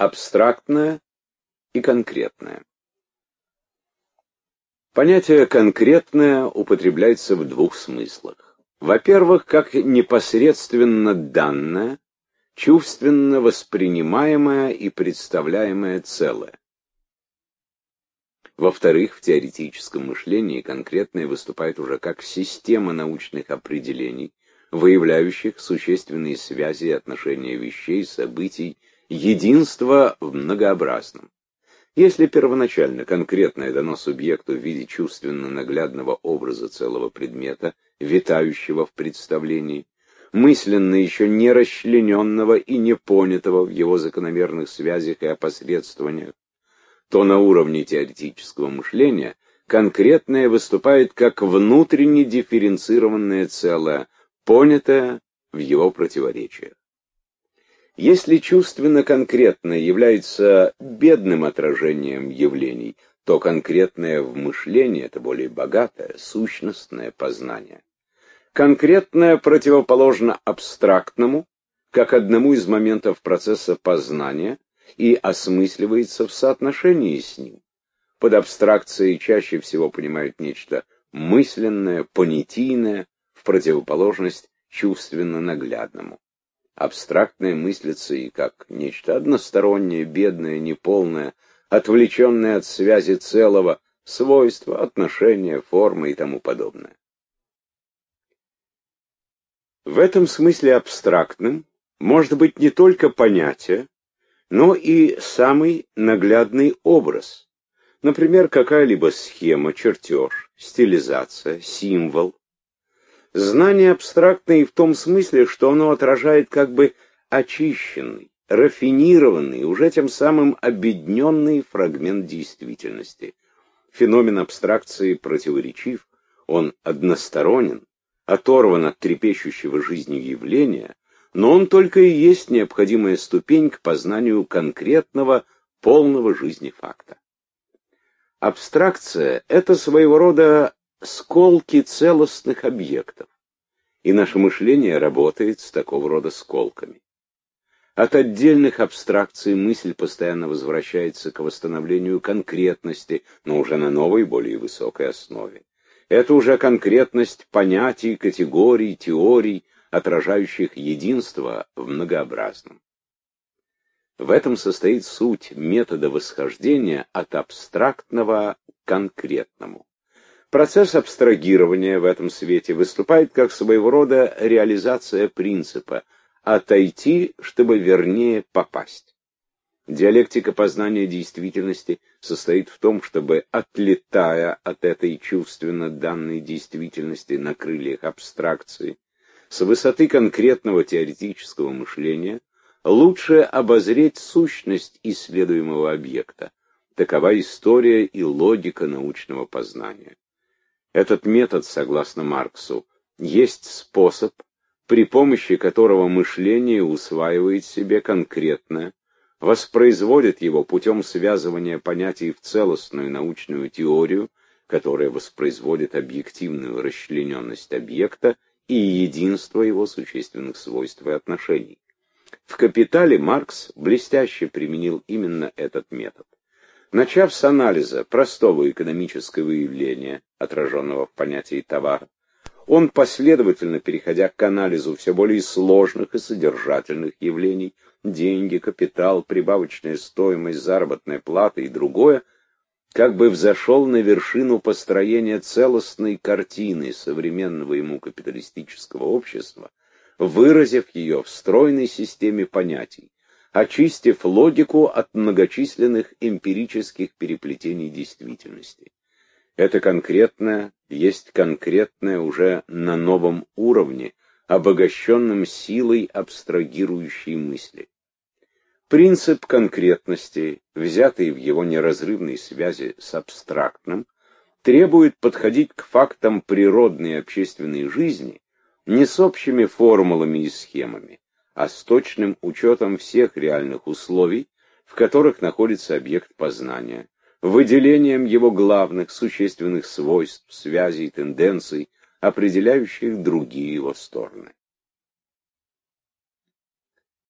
Абстрактное и конкретное. Понятие «конкретное» употребляется в двух смыслах. Во-первых, как непосредственно данное, чувственно воспринимаемое и представляемое целое. Во-вторых, в теоретическом мышлении конкретное выступает уже как система научных определений, выявляющих существенные связи и отношения вещей, событий, единство в многообразном. Если первоначально конкретное дано субъекту в виде чувственно-наглядного образа целого предмета, витающего в представлении, мысленно еще не расчлененного и не понятого в его закономерных связях и опосредствованиях, то на уровне теоретического мышления конкретное выступает как внутренне дифференцированное целое, понятое в его противоречиях. Если чувственно-конкретное является бедным отражением явлений, то конкретное в мышлении — это более богатое, сущностное познание. Конкретное противоположно абстрактному, как одному из моментов процесса познания, и осмысливается в соотношении с ним. Под абстракцией чаще всего понимают нечто мысленное, понятийное, в противоположность чувственно-наглядному. Абстрактное мыслится и как нечто одностороннее, бедное, неполное, отвлеченное от связи целого, свойства, отношения, формы и тому подобное. В этом смысле абстрактным может быть не только понятие, но и самый наглядный образ. Например, какая-либо схема, чертеж, стилизация, символ. Знание абстрактное и в том смысле, что оно отражает как бы очищенный, рафинированный, уже тем самым обедненный фрагмент действительности. Феномен абстракции противоречив, он односторонен, оторван от трепещущего жизнью явления, но он только и есть необходимая ступень к познанию конкретного, полного жизни факта. Абстракция — это своего рода сколки целостных объектов, и наше мышление работает с такого рода сколками. От отдельных абстракций мысль постоянно возвращается к восстановлению конкретности, но уже на новой, более высокой основе. Это уже конкретность понятий, категорий, теорий, отражающих единство в многообразном. В этом состоит суть метода восхождения от абстрактного к конкретному. Процесс абстрагирования в этом свете выступает как своего рода реализация принципа «отойти, чтобы вернее попасть». Диалектика познания действительности состоит в том, чтобы, отлетая от этой чувственно данной действительности на крыльях абстракции, с высоты конкретного теоретического мышления, лучше обозреть сущность исследуемого объекта. Такова история и логика научного познания. Этот метод, согласно Марксу, есть способ, при помощи которого мышление усваивает себе конкретное, воспроизводит его путем связывания понятий в целостную научную теорию, которая воспроизводит объективную расчлененность объекта и единство его существенных свойств и отношений. В «Капитале» Маркс блестяще применил именно этот метод. Начав с анализа простого экономического явления, отраженного в понятии товара, он, последовательно переходя к анализу все более сложных и содержательных явлений, деньги, капитал, прибавочная стоимость, заработная плата и другое, как бы взошел на вершину построения целостной картины современного ему капиталистического общества, выразив ее в стройной системе понятий, очистив логику от многочисленных эмпирических переплетений действительности. Это конкретное есть конкретное уже на новом уровне, обогащенном силой абстрагирующей мысли. Принцип конкретности, взятый в его неразрывной связи с абстрактным, требует подходить к фактам природной и общественной жизни не с общими формулами и схемами, а с точным учетом всех реальных условий, в которых находится объект познания, выделением его главных существенных свойств, связей, тенденций, определяющих другие его стороны.